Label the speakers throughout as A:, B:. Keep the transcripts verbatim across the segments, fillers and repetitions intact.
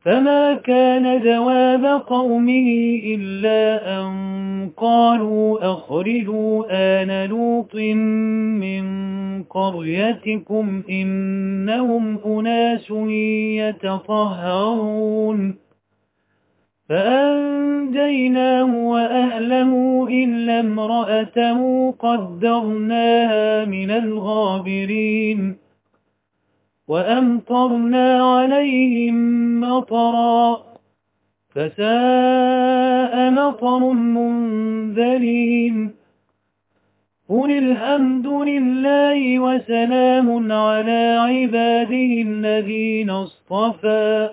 A: فما كان جواب قومه إلا أن قالوا أخرجوا آل لوط من قريتكم إنهم أناس يتطهرون فأنجيناه وأهله إلا امرأته قدرناها من الغابرين وأمطرنا عليهم مطرا فساء مطر المنذرين قل الحمد لله وسلام على عباده الذين اصطفى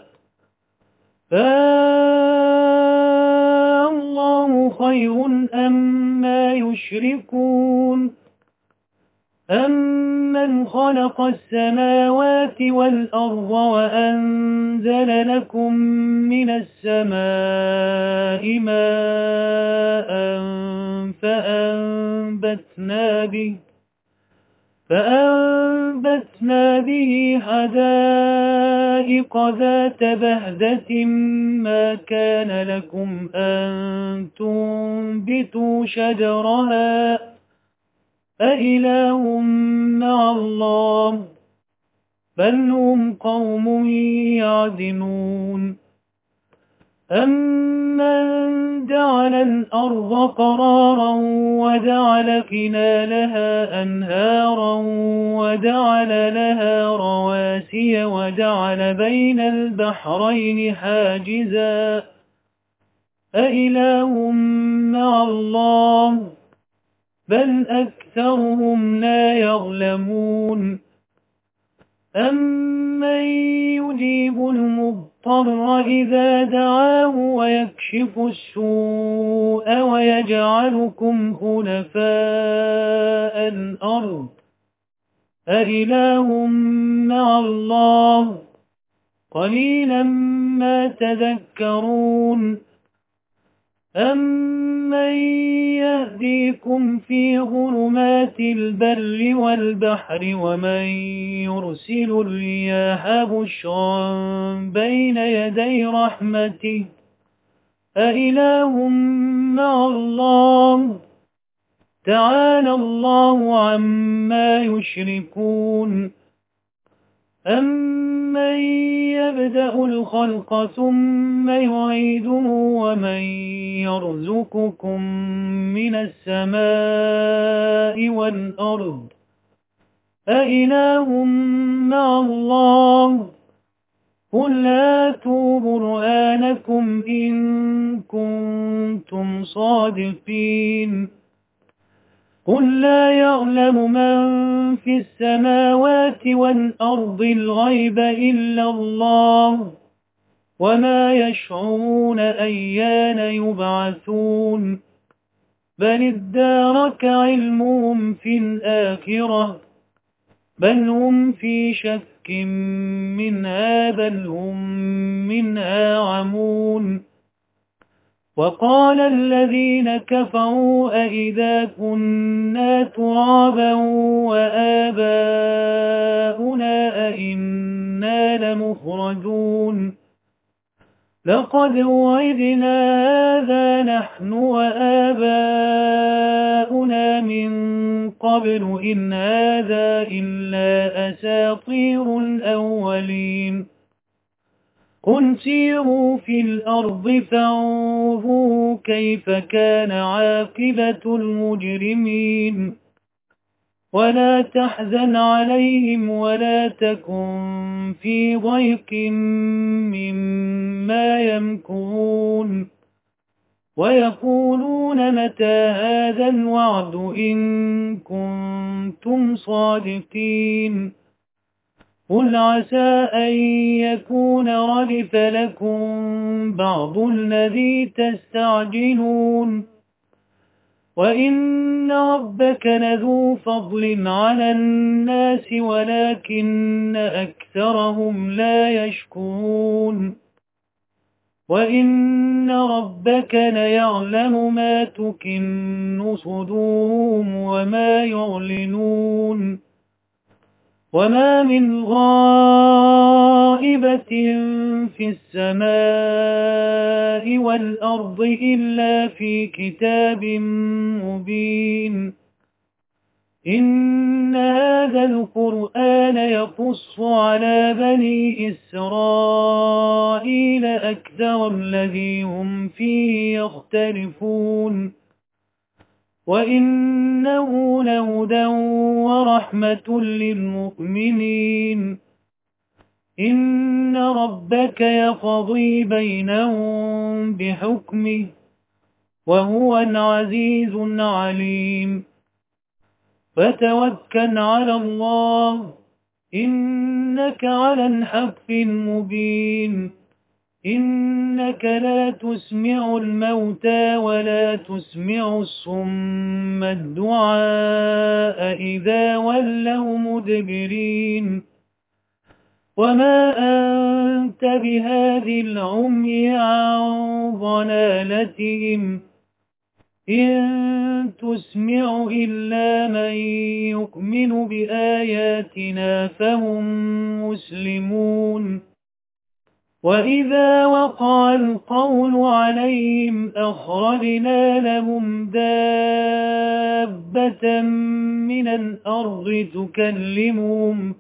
A: فالله خير أما يشركون أمن خلق السماوات والأرض وأنزل لكم من السماء ماء فأنبتنا به فأنبتنا به حدائق ذات بهجة ما كان لكم أن تنبتوا شجرها أإله مع الله بل هم قوم يعدلون أمن جعل الأرض قرارا وجعل خلالها أنهارا وجعل لها رواسي وجعل بين البحرين حاجزا أإله مع الله بل أكثرهم لا يظلمون أمن يجيب المضطر إذا دعاه ويكشف السوء ويجعلكم خلفاء الأرض أإله مع الله قليلا ما تذكرون أمن يهديكم في ظلمات البر والبحر ومن يرسل الرياح بشرا بين يدي رحمته أإله مع الله تعالى الله عما يشركون أمن يبدأ الخلق ثم يعيده ومن يرزقكم من السماء والأرض أإله مع الله قل هاتوا برهانكم إن كنتم صادقين قل لا يعلم من في السماوات والأرض الغيب إلا الله وما يشعرون أيان يبعثون بل ادارك علمهم في الآخرة بل هم في شك منها بل هم منها عمون وقال الذين كفروا أئذا كنا ترابا وآباؤنا أئنا لمخرجون لقد وعدنا هذا نحن وآباؤنا من قبل إن هذا إلا أساطير الأولين قل سيروا في الأرض فانظروا كيف كان عاقبة المجرمين ولا تحزن عليهم ولا تكن في ضيق مما يمكرون ويقولون متى هذا الوعد إن كنتم صادقين قل عسى أن يكون ردف لكم بعض الذي تستعجلون وإن ربك لذو فضل على الناس ولكن أكثرهم لا يشكرون وإن ربك ليعلم ما تكن صدورهم وما يعلنون وما من غائبة في السماء والأرض إلا في كتاب مبين. إن هذا القرآن يقص على بني إسرائيل أكثر الذي هم فيه يختلفون، وإنه لهدى ورحمة للمؤمنين. إن ربك يقضي بينهم بحكمه وهو العزيز العليم. فتوكل على الله إنك على الحق المبين. إنك لا تسمع الموتى ولا تسمع الصم الدعاء إذا ولوا مدبرين. وما أنت بهذه العمي عن ضلالتهم إن تسمع إلا من يؤمن بآياتنا فهم مسلمون. وإذا وقع القول عليهم أخرجنا لهم دابة من الأرض تكلمهم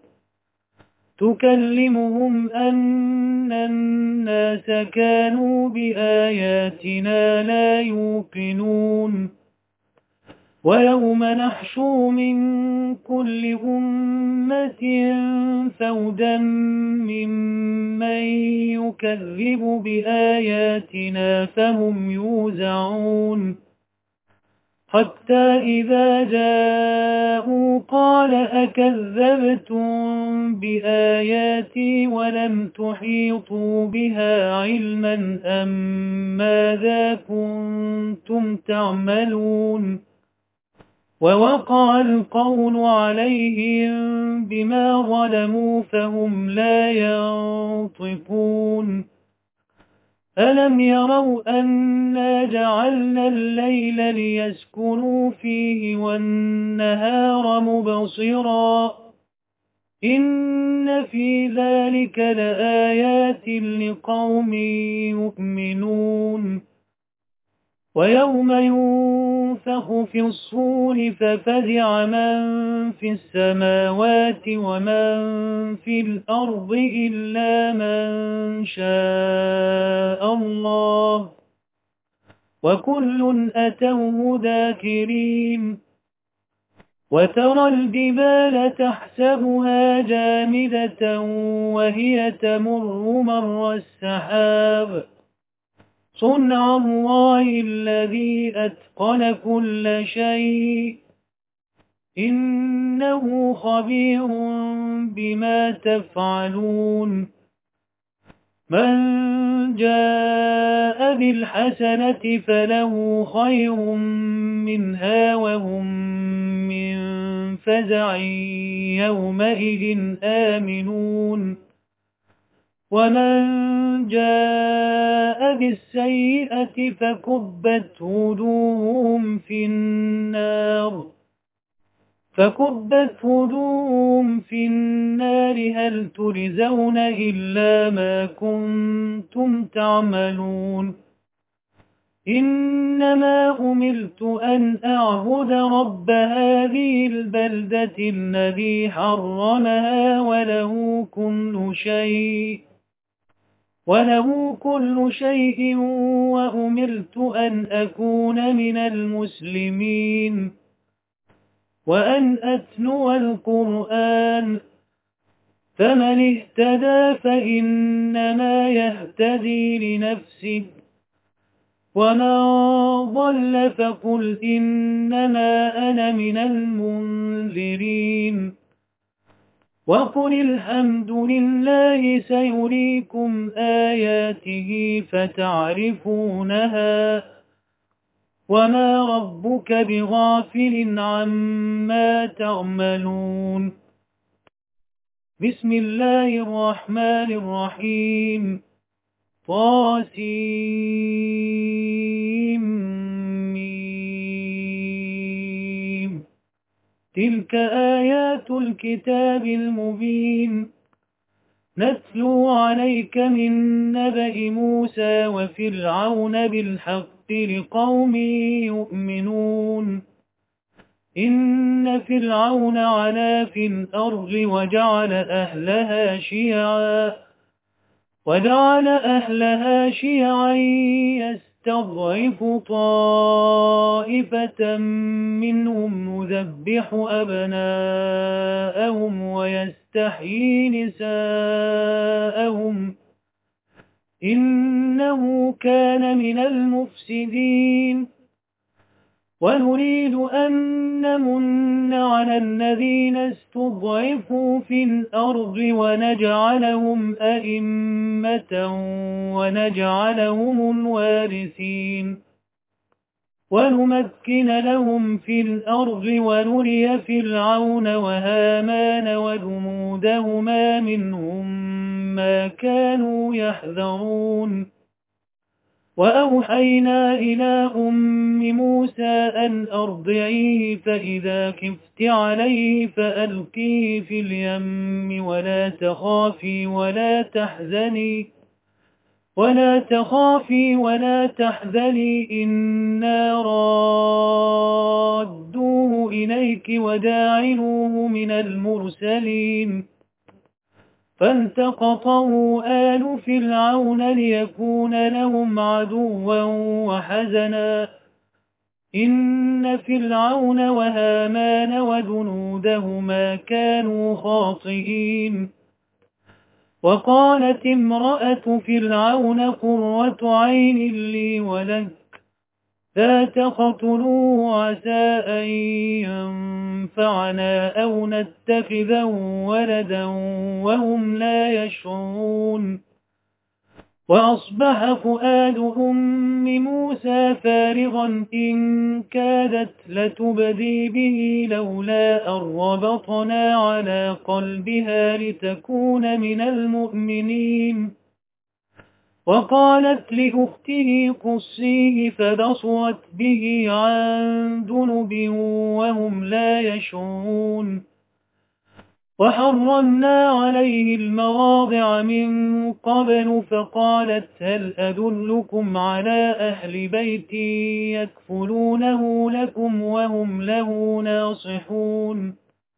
A: تكلمهم أن الناس كانوا بآياتنا لا يوقنون. ويوم نحشر من كل أمة فوجا ممن يكذب بآياتنا فهم يوزعون. حتى إذا جاءوا قال أكذبتم بآياتي ولم تحيطوا بها علما أم ماذا كنتم تعملون. ووقع القول عليهم بما ظلموا فهم لا ينطقون. ألم يروا أنا جعلنا الليل ليسكنوا فيه والنهار مبصرا إن في ذلك لآيات لقوم يؤمنون. ويوم ينفخ في الصور ففزع من في السماوات ومن في الأرض إلا من شاء الله وكل أتوه داخرين. وترى الجبال تحسبها جامدة وهي تمر مر السحاب صنع الله الذي أتقن كل شيء إنه خبير بما تفعلون. من جاء بالحسنة فله خير منها وهم من فزع يومئذ آمنون. ومن جاء بالسيئة فكبت وجوههم في النار فكبت وجوههم في النار هل تجزون إلا ما كنتم تعملون. إنما أمرت أن أعبد رب هذه البلدة الذي حرمها وله كل شيء وله كل شيء وأمرت أن أكون من المسلمين وأن أتلو القرآن فمن اهتدى فإنما يهتدي لنفسه ومن ضل فقل إنما أنا من المنذرين. وقل الحمد لله سيريكم آياته فتعرفونها وما ربك بغافل عما تعملون. بسم الله الرحمن الرحيم. طاسيم. تلك آيات الكتاب المبين نتلو عليك من نبأ موسى وفرعون بالحق لقوم يؤمنون إن فرعون علا في الأرض وجعل أهلها شيعا وجعل أهلها شيعا يستضعف طائفة منهم يذبح أبناءهم ويستحيي نساءهم إنه كان من المفسدين ونريد أن نمن على الذين استضعفوا في الأرض ونجعلهم أئمة ونجعلهم الوارثين ونمكن لهم في الأرض ونري فرعون وهامان وجنودهما منهم ما كانوا يحذرون وأوحينا إلى أم موسى أن أرضعيه فإذا خفت عليه فألقيه في اليم ولا تخافي ولا تحزني ولا تخافي ولا تحزني إنا رادوه إليك وجاعلوه من المرسلين فالتقطه آل فرعون ليكون لهم عدوا وحزنا إن فرعون وهامان وجنودهما كانوا خاطئين وقالت امرأة فرعون قرة عين لي ولك لا تقتلوه عسى أن ينفعنا أو نتخذه ولدا وهم لا يشعرون وأصبح فؤاد أم موسى فارغا إن كادت لتبدي به لولا أن ربطنا على قلبها لتكون من المؤمنين وقالت لأخته قصيه فبصرت به عن جنب وهم لا يشعرون وحرمنا عليه المراضع من قبل فقالت هل أدلكم على أهل بيت يكفلونه لكم وهم له ناصحون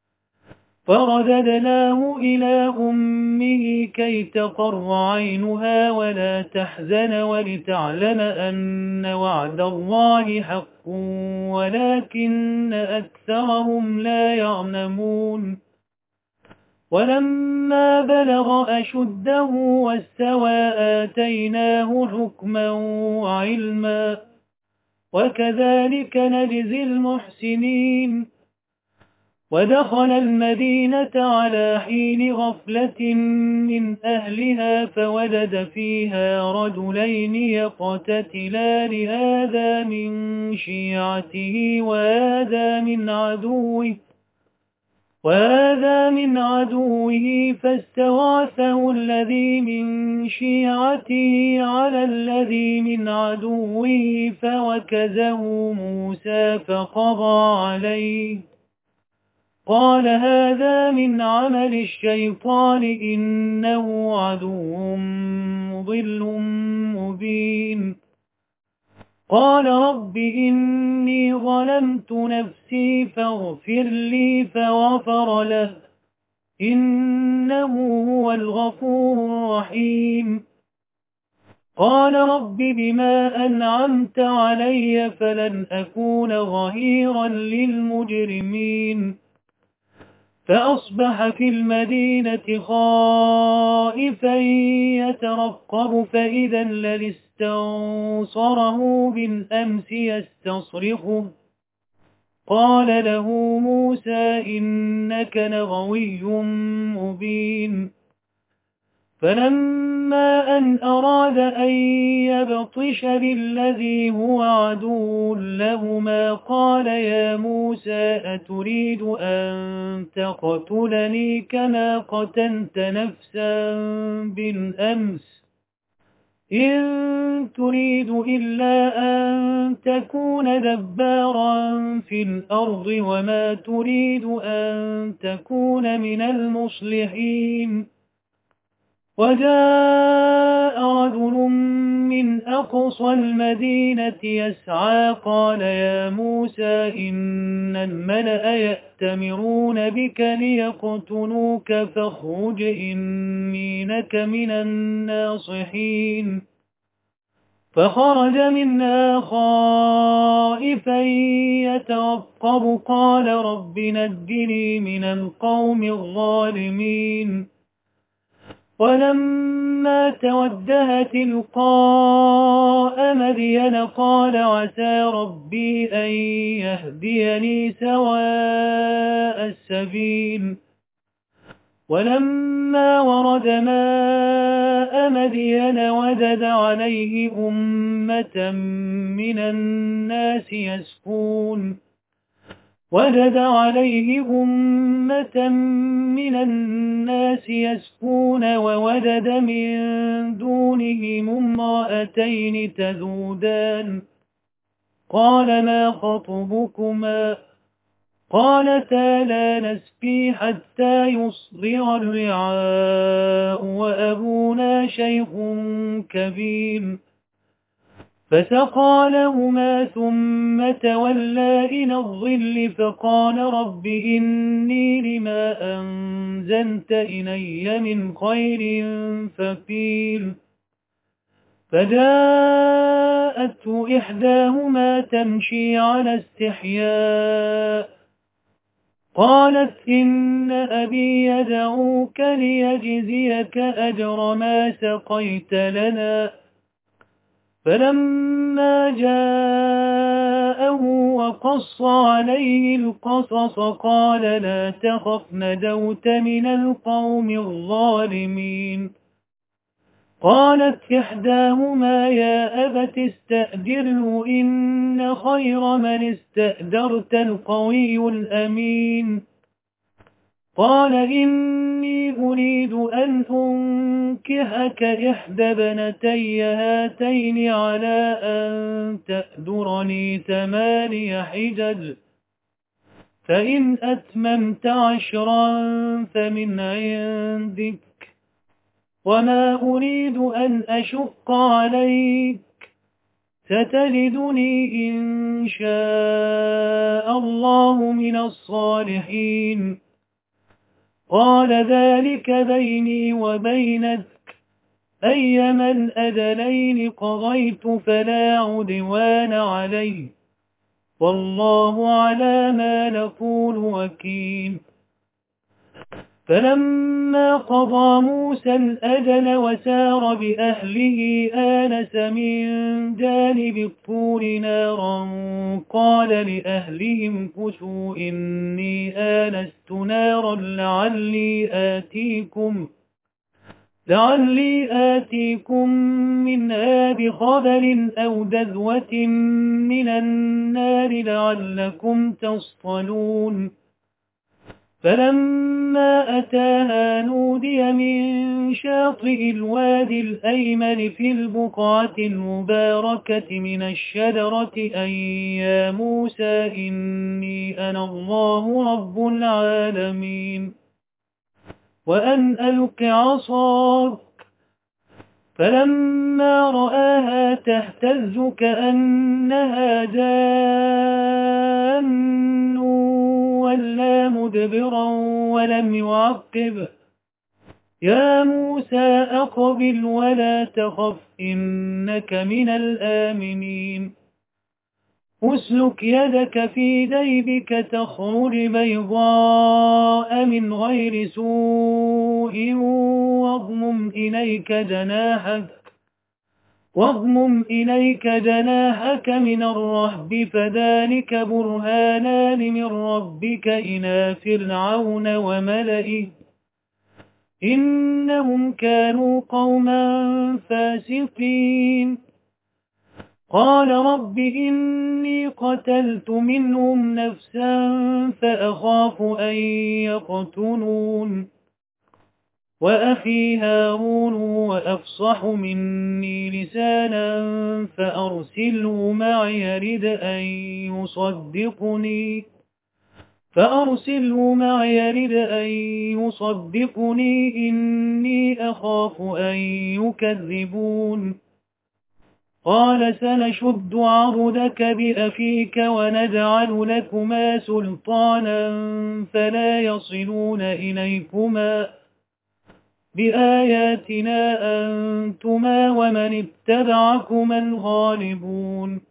A: فرددناه إلى أمه كي تقر عينها ولا تحزن ولتعلم أن وعد الله حق ولكن أكثرهم لا يعلمون ولما بلغ أشده واستوى آتيناه حكما وعلما وكذلك نجزي المحسنين ودخل المدينة على حين غفلة من أهلها فوجد فيها رجلين يقتتلان هذا من شيعته وهذا من عدوه وهذا من عدوه فاستغاثه الذي من شيعته على الذي من عدوه فوكزه موسى فقضى عليه قال هذا من عمل الشيطان إنه عدو مضل مبين قال رب إني ظلمت نفسي فاغفر لي فغفر له إنه هو الغفور الرحيم قال رب بما أنعمت علي فلن أكون ظهيرا للمجرمين فأصبح في المدينة خائفا يترقب فإذا الذي استنصره بالأمس يستصرخه قال له موسى إنك لغوي مبين فلما أن أراد أن يبطش بالذي هو عدو لهما قال يا موسى أتريد أن تقتلني كما قتلت نفسا بالأمس إن تريد إلا أن تكون دبارا في الأرض وما تريد أن تكون من المصلحين. وجاء رجل من أقصى المدينة يسعى قال يا موسى إن الملأ يأتمرون بك ليقتلوك فاخرج إني لك من الناصحين. فخرج منها خائفا يترقب قال رب نجني من القوم الظالمين. ولما توجه تلقاء مدين قال عسى ربي أن يهديني سواء السبيل. ولما ورد ماء مدين وجد عليه أمة من الناس يسقون وجد عليه أمة من الناس يسقون ووجد من دونهم امرأتين تذودان قال ما خطبكما قالتا لا نسقي حتى يصدر الرعاء وأبونا شيخ كبير. فسقى لهما ثم تولى إلى الظل فقال رب إني لما أنزلت إلي من خير فقير. فجاءته إحداهما تمشي على استحياء قالت إن أبي يدعوك ليجزيك أجر ما سقيت لنا. فلما جاءه وقص عليه القصص قال لا تخف نجوت من القوم الظالمين. قالت إحداهما يا أبت استأجره إن خير من استأجرت القوي الأمين. قال إني أريد أن أنكحك إحدى بنتي هاتين على أن تأجرني ثماني حجج فإن أتممت عشرا فمن عندك وما أريد أن أشق عليك ستجدني إن شاء الله من الصالحين. قال ذلك بيني وبينك أيما الأجلين قضيت فلا عدوان علي والله على ما نقول وكيل. فلما قضى موسى الأجل وسار بأهله آنس من جانب الطور نارا قال لأهلهم كثوا إني آنست نارا لعلي آتيكم لعلي آتيكم منها بخبر أو جذوة من النار لعلكم تصطلون. فلما أتاها نودي من شاطئ الوادي الأيمن في البقعة المباركة من الشجرة أن يا موسى إني أنا الله رب العالمين وأن ألق عصاك. فلما رآها تهتز كأنها جان ولا مدبرا ولم يعقب يا موسى أقبل ولا تخف إنك من الآمنين. أسلك يدك في جيبك تخرج بيضاء من غير سوء واضمم إليك جناحك واضمم إليك جناحك من الرهب فذلك برهانان من ربك إلى فرعون وملئه إنهم كانوا قوما فاسقين. قال رب إني قتلت منهم نفسا فأخاف أن يقتلون. وأخي هارون وأفصح مني لسانا فأرسله معي يرد أن يصدقني فأرسله معي يرد أن يصدقني إني أخاف أن يكذبون قال سنشد عضدك بأخيك ونجعل لكما سلطانا فلا يصلون إليكما بآياتنا أنتما ومن اتبعكما الغالبون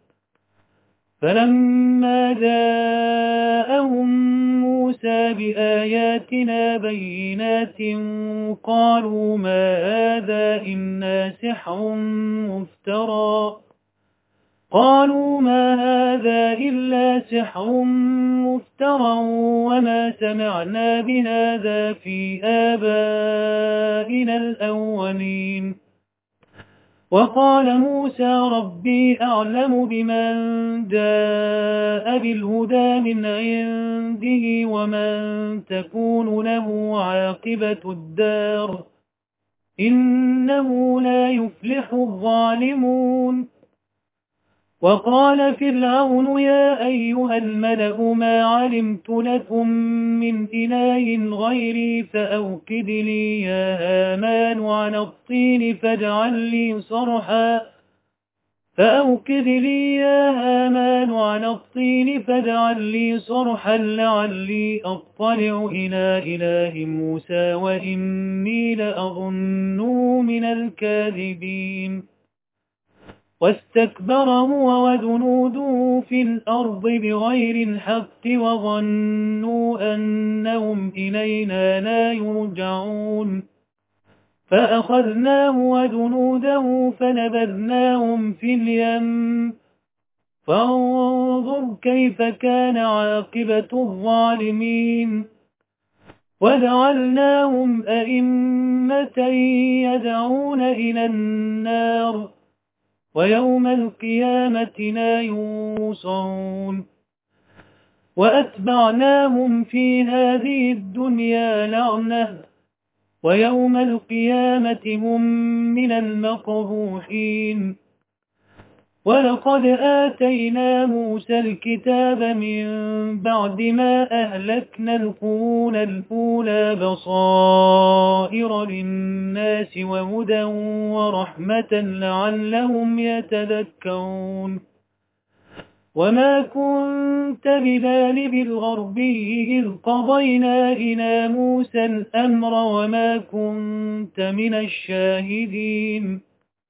A: فلما جاءهم موسى بآياتنا بينات قالوا ما هذا إلا سحر مفترى قالوا ما هذا إلا سحر مفترى وما سمعنا بهذا في آبائنا الأولين وقال موسى ربي أعلم بمن جاء بالهدى من عنده ومن تكون له عاقبة الدار إنه لا يفلح الظالمون وقال فرعون يا أيها الملأ ما علمت لكم من إله غيري فأوقد لي يا هامان على الطين فاجعل لي صرحا فأوقد لي يا هامان على الطين فاجعل لي صرحا لعلي أطلع إلى إله موسى وإني لأظنه من الكاذبين واستكبر هو وجنوده في الأرض بغير الحق وظنوا أنهم إلينا لا يرجعون فأخذناه وجنوده فنبذناهم في اليم فانظر كيف كان عاقبة الظالمين وجعلناهم أئمة يدعون إلى النار ويوم القيامة لا ينصرون وأتبعناهم في هذه الدنيا لعنة ويوم القيامة هم من المقبوحين ولقد آتينا موسى الكتاب من بعد ما أهلكنا القرون الأولى بصائر للناس وهدى ورحمة لعلهم يتذكرون وما كنت بجانب الغربي إذ قضينا إلى موسى الأمر وما كنت من الشاهدين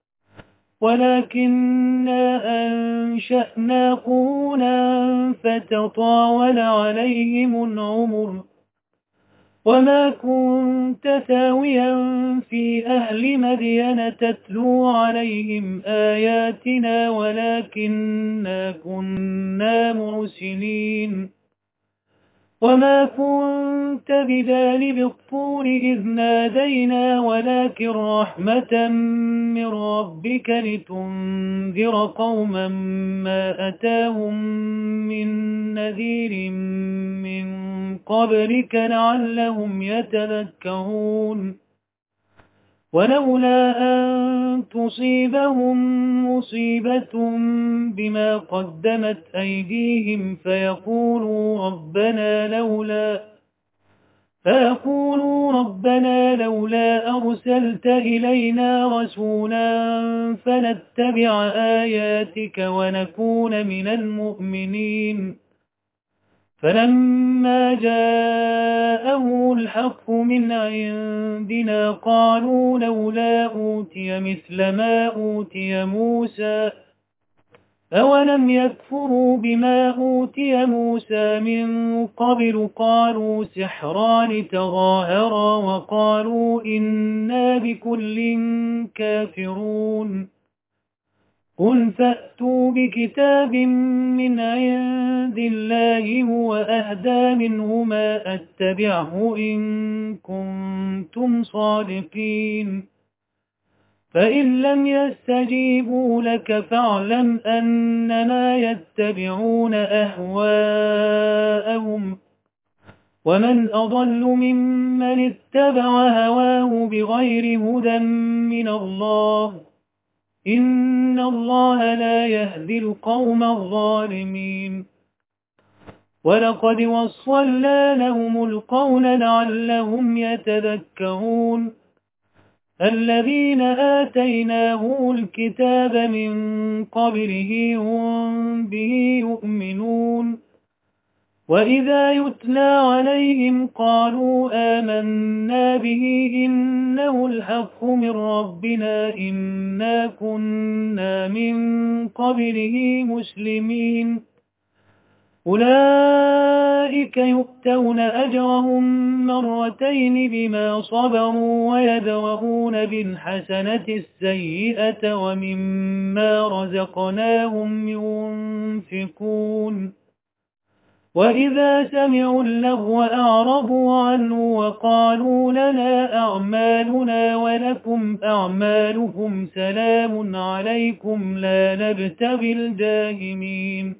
A: ولكننا أنشأنا قرونا فتطاول عليهم العمر وما كنت ثاويا في أهل مدين تتلو عليهم آياتنا ولكننا كنا مرسلين وما كنت بجانب الطور إذ نادينا ولكن رحمة من ربك لتنذر قوما ما أتاهم من نذير من قبلك لعلهم يتذكرون ولولا أن تصيبهم مصيبة بما قدمت أيديهم فيقولوا ربنا لولا فيقولوا ربنا لولا أرسلت إلينا رسولا فنتبع آياتك ونكون من المؤمنين فلما جاءه الحق من عندنا قالوا لولا أوتي مثل ما أوتي موسى أولم يكفروا بما أوتي موسى من قبل قالوا سحران تظاهرا وقالوا إنا بكل كافرون قل فأتوا بكتاب من عند الله هو أهدى منهما أتبعه إن كنتم صادقين فإن لم يستجيبوا لك فاعلم أنما يتبعون أهواءهم ومن أضل ممن اتبع هواه بغير هدى من الله إن الله لا يهدي القوم الظالمين ولقد وصلنا لهم القول لعلهم يتذكرون الذين آتيناهم الكتاب من قبله هم به يؤمنون وإذا يتلى عليهم قالوا آمنا به إنه الحق من ربنا إنا كنا من قبله مسلمين أولئك يؤتون أجرهم مرتين بما صبروا ويدرؤون بالحسنة السيئة ومما رزقناهم ينفقون وإذا سمعوا اللغو أعرضوا عنه وقالوا لنا أعمالنا ولكم أعمالكم سلام عليكم لا نبتغي الجاهلين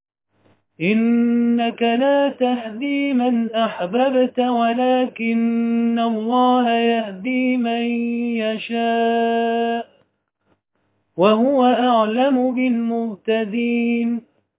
A: إنك لا تهدي من أحببت ولكن الله يهدي من يشاء وهو أعلم بالمهتدين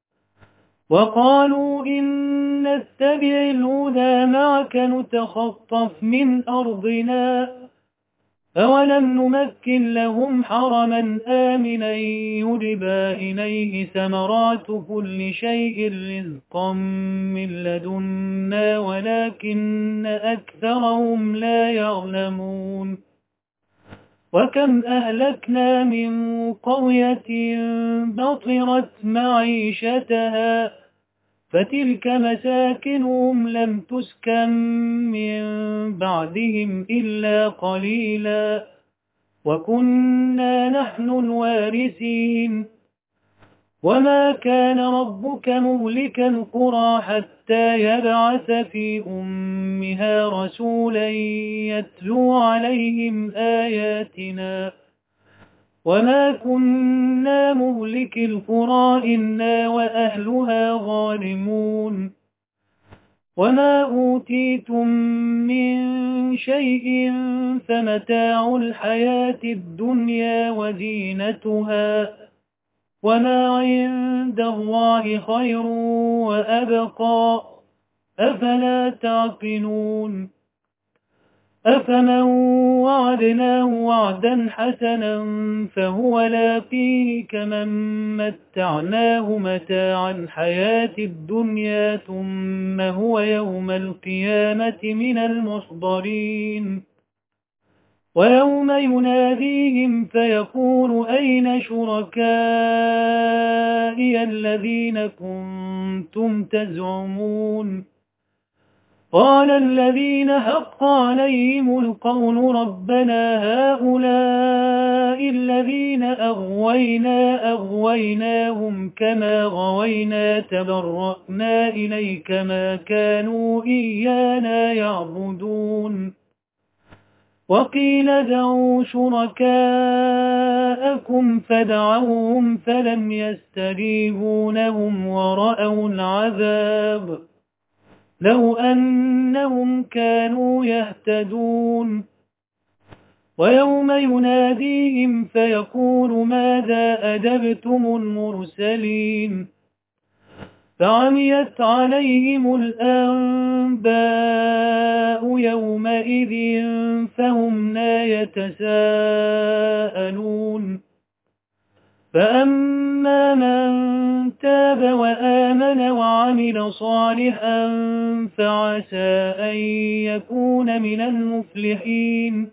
A: وقالوا إن نتبع الهدى معك نتخطف من أرضنا أولم نمكن لهم حرما آمنا يجبى إليه ثمرات كل شيء رزقا من لدنا ولكن أكثرهم لا يعلمون وكم أهلكنا من قرية بطرت معيشتها فتلك مساكنهم لم تسكن من بعدهم إلا قليلا وكنا نحن الوارثين وما كان ربك مهلك القرى حتى يبعث في أمها رسولا يتلو عليهم آياتنا وما كنا مهلك القرى إلا وأهلها ظالمون وما أوتيتم من شيء فمتاع الحياة الدنيا وزينتها وما عند الله خير وأبقى أفلا تعقلون أفمن وعدناه وعدا حسنا فهو لاقيه كمن متعناه متاع الحياة الدنيا ثم هو يوم القيامة من المحضرين ويوم يناديهم فيقول أين شركائي الذين كنتم تزعمون قال الذين حق عليهم القول ربنا هؤلاء الذين أغوينا أغويناهم كما غوينا تبرأنا إليك ما كانوا إيانا يعبدون وقيل دعوا شركاءكم فدعوهم فلم يستجيبوا لهم ورأوا العذاب لو أنهم كانوا يهتدون ويوم يناديهم فيقول ماذا أجبتم المرسلين فعميت عليهم الأنباء يومئذ فهم لا يتساءلون فأما من تاب وآمن وعمل صالحا فعسى أن يكون من المفلحين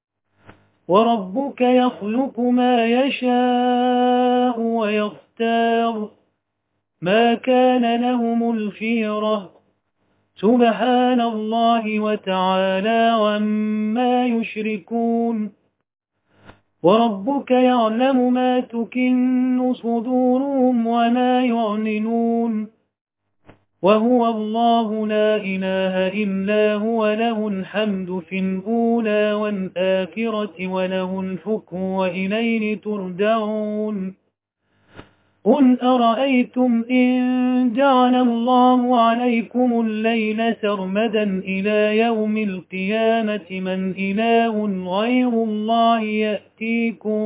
A: وربك يخلق ما يشاء ويختار ما كان لهم الخيرة سبحان الله وتعالى عما يشركون وربك يعلم ما تكن صدورهم وما يعلنون وهو الله لا إله إلا هو له الحمد في الأولى والآخرة وله الحكم وإليه ترجعون قل أرأيتم إن جعل الله عليكم الليل سرمدا إلى يوم القيامة من إله غير الله يأتيكم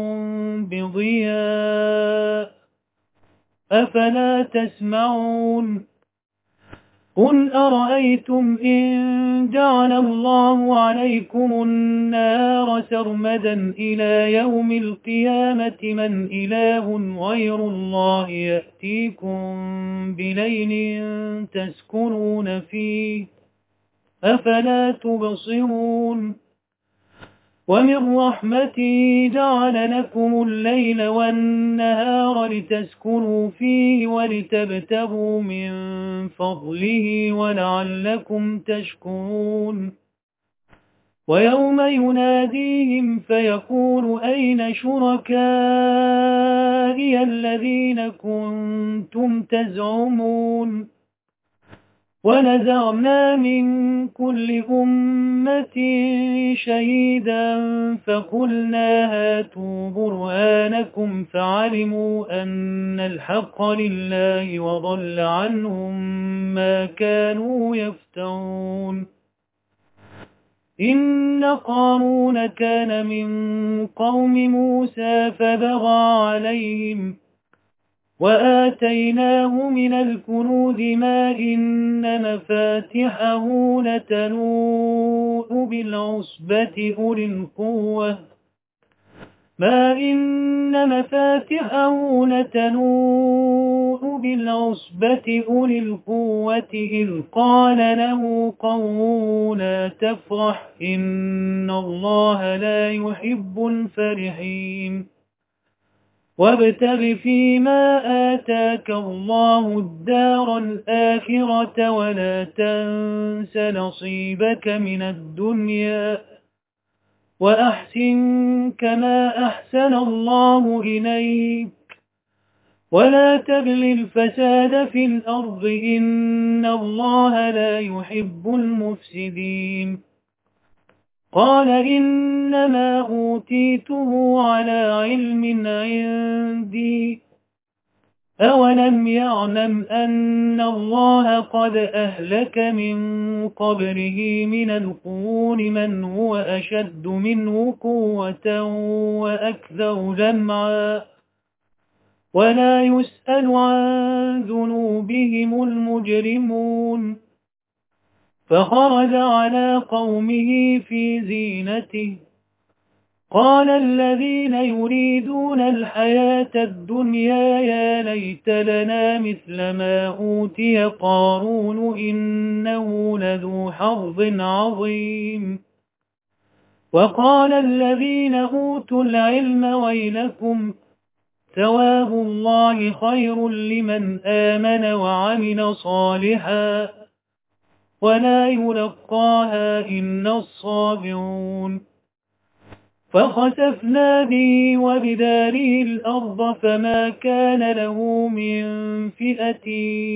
A: بضياء أفلا تسمعون قل أرأيتم إن جعل الله عليكم النار سرمدا إلى يوم القيامة من إله غير الله يأتيكم بليل تسكنون فيه أفلا تبصرون ومن رحمته جعل لكم الليل والنهار لتسكنوا فيه ولتبتغوا من فضله ولعلكم تشكرون ويوم يناديهم فيقول أين شركائي الذين كنتم تزعمون ونزعنا من كل أمة شهيدا فقلنا هاتوا برهانكم فعلموا أن الحق لله وضل عنهم ما كانوا يفترون إن قارون كان من قوم موسى فبغى عليهم وآتيناه من الكنوز ما إن مفاتحه لتنوء بالعصبة أولي القوة ما إن مفاتحه لتنوء بالعصبة أولي القوة إذ قال له قومه لا تفرح إن الله لا يحب الفرحين وابتغ فيما آتاك الله الدار الآخرة ولا تنس نصيبك من الدنيا وأحسن كما أحسن الله إليك ولا تبغ الفساد في الأرض إن الله لا يحب المفسدين قال إنما أوتيته على علم عندي أولم يعلم أن الله قد أهلك من قبله من القرون من هو أشد منه قوة وأكثر جمعا ولا يسأل عن ذنوبهم المجرمون فخرج على قومه في زينته قال الذين يريدون الحياة الدنيا يا ليت لنا مثل ما أوتي قارون إنه لذو حظ عظيم وقال الذين أوتوا العلم ويلكم ثواب الله خير لمن آمن وعمل صالحا ولا يلقاها إلا الصابرون فخسفنا به وبداره الأرض فما كان له من فئة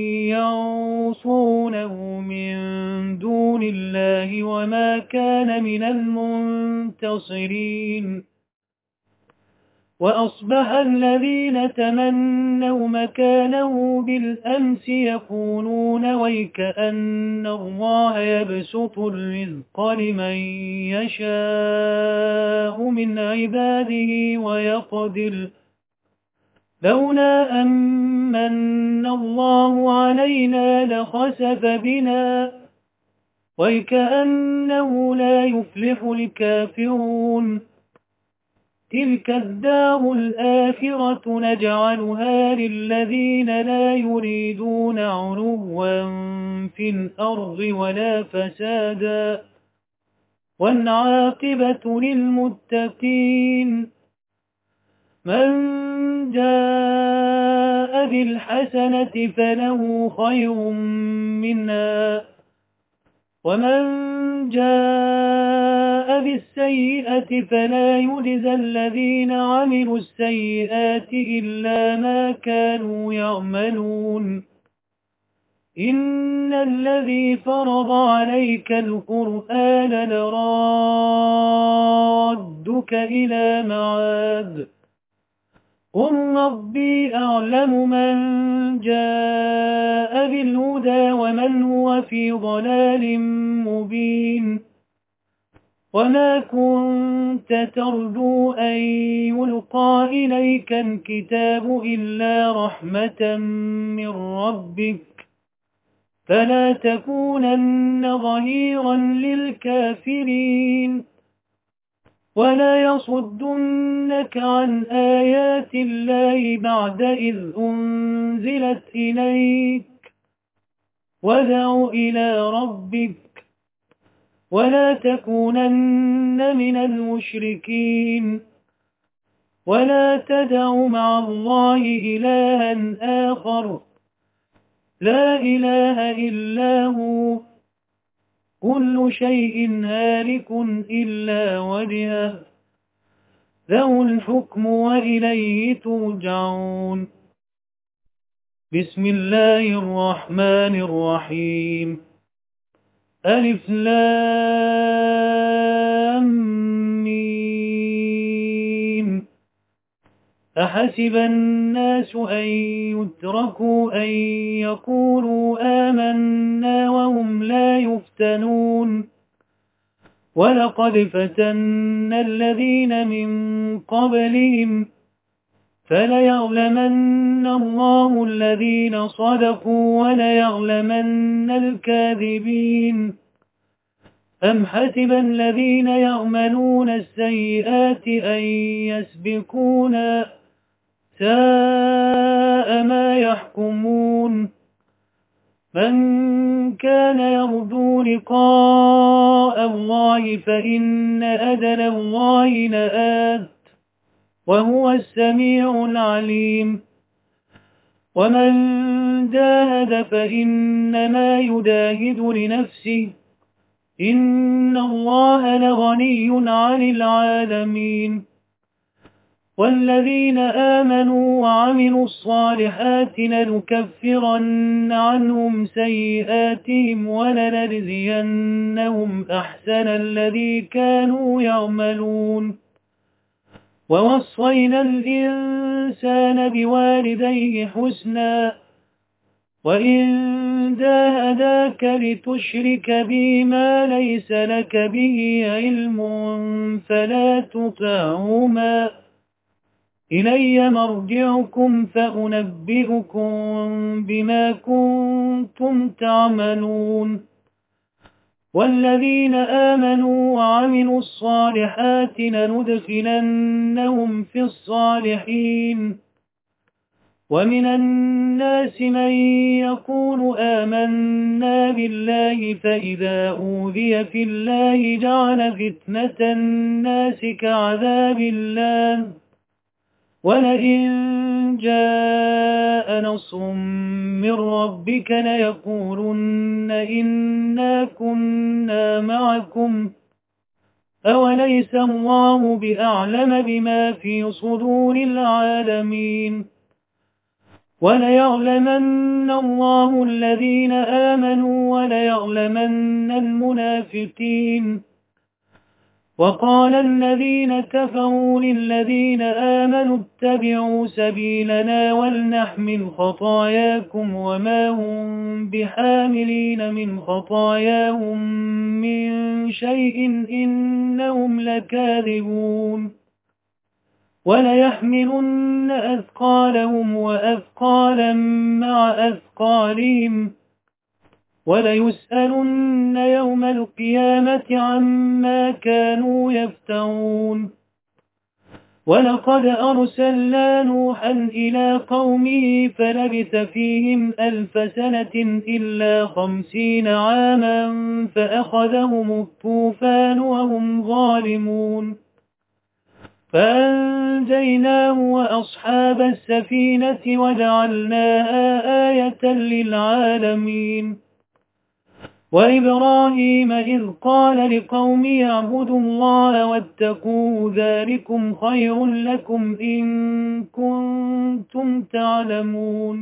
A: ينصرونه من دون الله وما كان من المنتصرين وأصبح الذين تمنوا مكانه بالأمس يقولون ويكأن الله يبسط الرزق لمن يشاء من عباده ويقدر لولا أمن الله علينا لخسف بنا ويكأنه لا يفلح الكافرون تلك الدار الآخرة نجعلها للذين لا يريدون علوا في الأرض ولا فسادا والعاقبة للمتقين من جاء بالحسنة فله خير منها ومن جاء بالسيئة فلا يجزى الذين عملوا السيئات إلا ما كانوا يعملون إن الذي فرض عليك القرآن لرادك إلى معاد قل ربي أعلم من جاء بالهدى ومن هو في ضلال مبين وما كنت ترجو أن يلقى إليك الكتاب إلا رحمة من ربك فلا تكونن ظهيرا للكافرين ولا يصدنك عن آيات الله بعد إذ أنزلت إليك وادع إلى ربك ولا تكونن من المشركين ولا تدع مع الله إلها آخر لا إله إلا هو كل شيء هالك إلا وجهه له الحكم وإليه ترجعون بسم الله الرحمن الرحيم ألف لام ميم أحسب الناس أن يتركوا أن يقولوا آمنا وهم لا يفتنون ولقد فتنا الذين من قبلهم فليعلمن الله الذين صدقوا وليعلمن الكاذبين أم حسب الذين يعملون السيئات أن يسبقونا ساء ما يحكمون من كان يرجو لقاء الله فإن أجل الله لآت وهو السميع العليم ومن جاهد فإنما يجاهد لنفسه إن الله لغني عن العالمين والذين آمنوا وعملوا الصالحات لنكفرن عنهم سيئاتهم ولنجزينهم أحسن الذي كانوا يعملون ووصينا الإنسان بوالديه حسنا وإن جاهداك لتشرك بي ما ليس لك به علم فلا تطعهما إلي مرجعكم فأنبئكم بما كنتم تعملون والذين آمنوا وعملوا الصالحات لندخلنهم في الصالحين ومن الناس من يقول آمنا بالله فإذا أوذي في الله جعل فتنة الناس كعذاب الله ولئن جاء نصر من ربك ليقولن إنا كنا معكم أوليس الله بأعلم بما في صدور العالمين وليعلمن الله الذين آمنوا وليعلمن المنافقين وقال الذين كفروا للذين آمنوا اتبعوا سبيلنا ولنحمل خطاياكم وما هم بحاملين من خطاياهم من شيء إنهم لكاذبون وليحملن أثقالهم وأثقالا مع أثقالهم وليسألن يوم القيامة عما كانوا يفترون ولقد أرسلنا نوحا إلى قومه فلبث فيهم ألف سنة إلا خمسين عاما فأخذهم الطوفان وهم ظالمون فأنجيناه وأصحاب السفينة وجعلناها آية للعالمين وإبراهيم إذ قال لقومه اعبدوا الله واتقوه ذلكم خير لكم إن كنتم تعلمون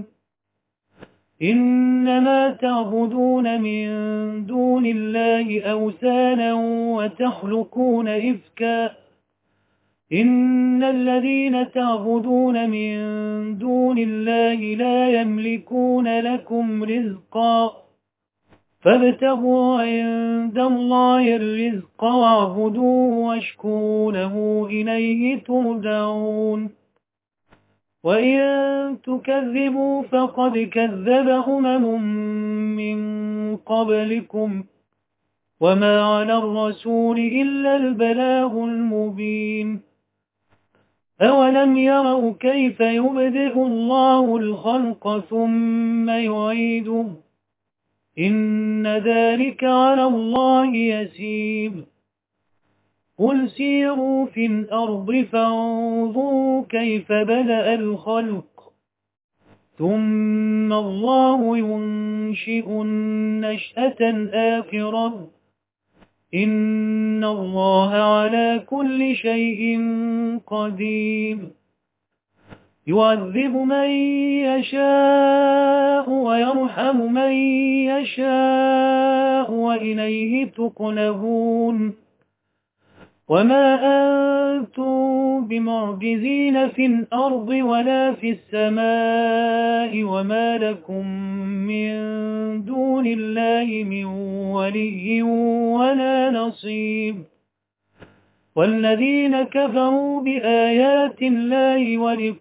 A: إنما تعبدون من دون الله أوثانا وتخلقون إفكا إن الذين تعبدون من دون الله لا يملكون لكم رزقا فابتغوا عند الله الرزق واعبدوه واشكروا له إليه ترجعون وإن تكذبوا فقد كذب أمم من قبلكم وما على الرسول إلا البلاغ المبين أولم يروا كيف يبدئ الله الخلق ثم يعيده إن ذلك على الله يسير قل سيروا في الأرض فانظروا كيف بدأ الخلق ثم الله ينشئ النشأة الآخرة إن الله على كل شيء قدير يعذب من يشاء ويرحم من يشاء وإليه تقلبون وما أنتم بمعجزين في الأرض ولا في السماء وما لكم من دون الله من ولي ولا نصير والذين كفروا بآيات الله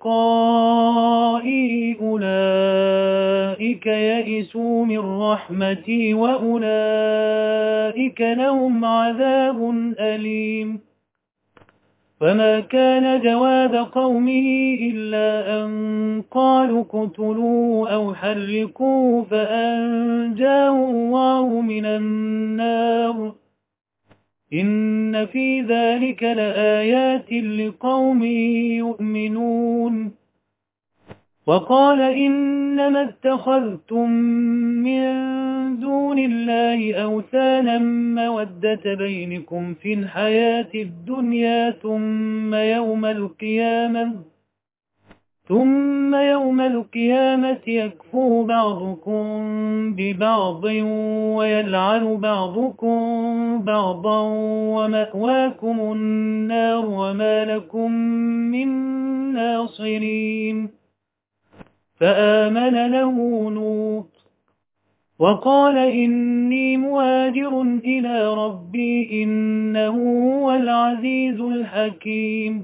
A: ولقائه أولئك يئسوا من رحمتي وأولئك لهم عذاب أليم فما كان جواب قومه إلا أن قالوا اقتلوه أو حرقوه فأنجاه الله من النار إن في ذلك لآيات لقوم يؤمنون وقال إنما اتخذتم من دون الله أوثانا مودة بينكم في الحياة الدنيا ثم يوم القيامة ثم يوم القيامة يكفر بعضكم ببعض ويلعن بعضكم بعضا ومأواكم النار وما لكم من ناصرين فآمن له لوط وقال إني مهاجر إلى ربي إنه هو العزيز الحكيم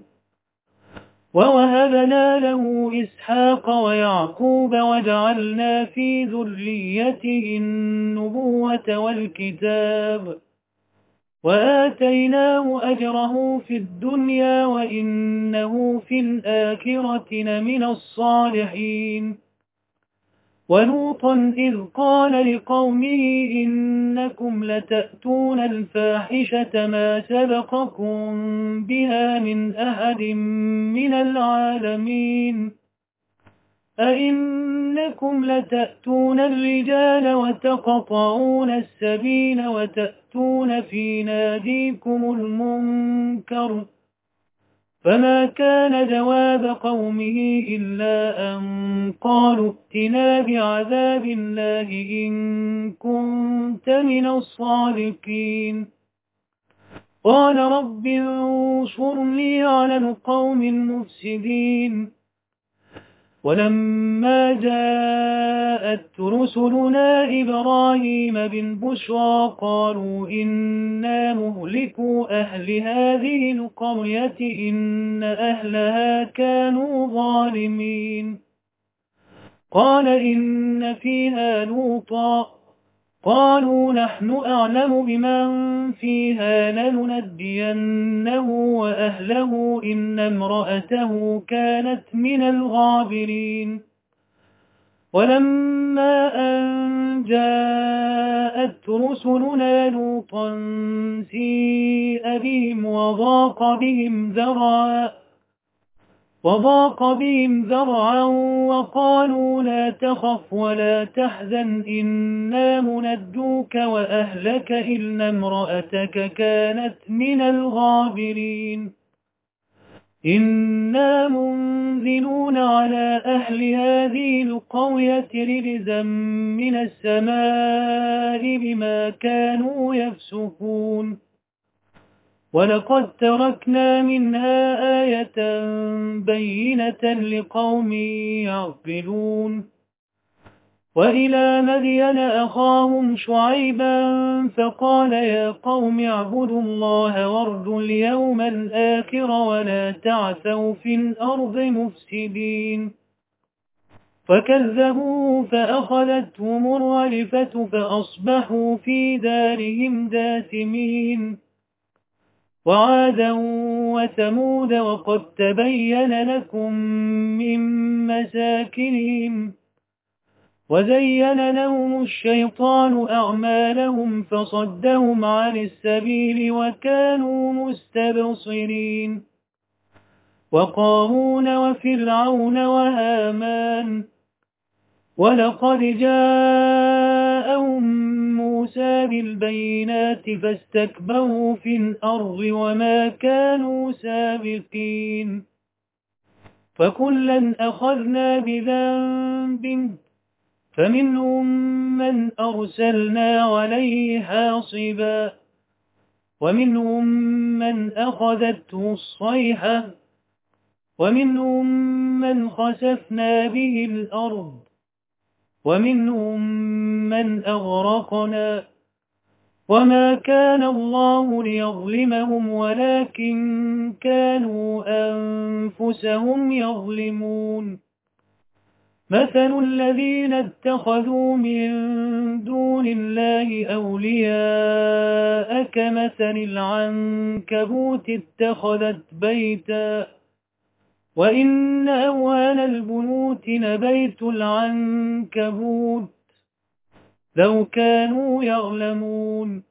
A: ووهبنا له إسحاق ويعقوب وجعلنا في ذريته النبوة والكتاب وآتيناه أجره في الدنيا وإنه في الآخرة لمن الصالحين ولوطا إذ قال لقومه إنكم لتأتون الفاحشة ما سبقكم بها من أحد من العالمين أئنكم لتأتون الرجال وتقطعون السبيل وتأتون في ناديكم المنكر فما كان جواب قومه إلا أن قالوا ائتنا بعذاب الله إن كنت من الصادقين قال رب انصرني على القوم المفسدين ولما جاءت رسلنا إبراهيم بالبشرى قالوا إنا مهلكوا أهل هذه القرية إن أهلها كانوا ظالمين قال إن فيها لوطا قالوا نحن أعلم بمن فيها لننجينه وأهله إن امرأته كانت من الغابرين ولما أن جاءت رسلنا لوطا سيء بهم وضاق بهم ذرعا وضاق بهم ذرعا وقالوا لا تخف ولا تحزن إنا منجوك وأهلك إلا امرأتك كانت من الغابرين إنا منزلون على أهل هذه القرية رجزا من السماء بما كانوا يفسقون ولقد تركنا منها آية بينة لقوم يعقلون وإلى مدين أخاهم شعيبا فقال يا قوم اعبدوا الله وارجوا اليوم الآخر ولا تعثوا في الأرض مفسدين فكذبوا فأخذتهم الرجفة فأصبحوا في دارهم داثمين وعادا وثمود وقد تبين لكم من مساكنهم وزين لهم الشيطان أعمالهم فصدهم عن السبيل وكانوا مستبصرين وقارون وفرعون وهامان ولقد جاءهم موسى بالبينات فاستكبروا في الأرض وما كانوا سابقين فكلا أخذنا بذنب فمنهم من أرسلنا عليه حاصبا ومنهم من أخذته الصيحة ومنهم من خسفنا به الأرض ومنهم من أغرقنا وما كان الله ليظلمهم ولكن كانوا أنفسهم يظلمون مثل الذين اتخذوا من دون الله أولياء كمثل العنكبوت اتخذت بيتا وإن أوهن البيوت لبيت العنكبوت لو كانوا يعلمون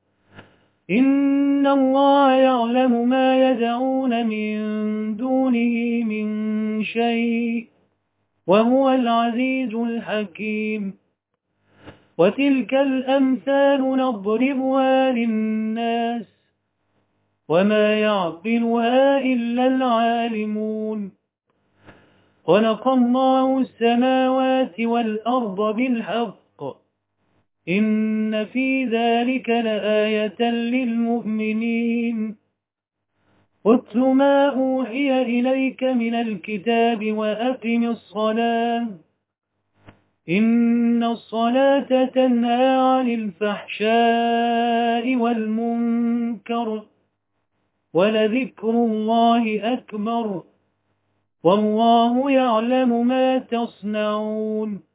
A: إن الله يعلم ما يدعون من دونه من شيء وهو العزيز الحكيم وتلك الأمثال نضربها للناس وما يعقلها إلا العالمون خلق الله السماوات والأرض بالحق إن في ذلك لآية للمؤمنين اتل ما أوحي إليك من الكتاب وأقم الصلاة إن الصلاة تنهى عن الفحشاء والمنكر ولذكر الله أكبر والله يعلم ما تصنعون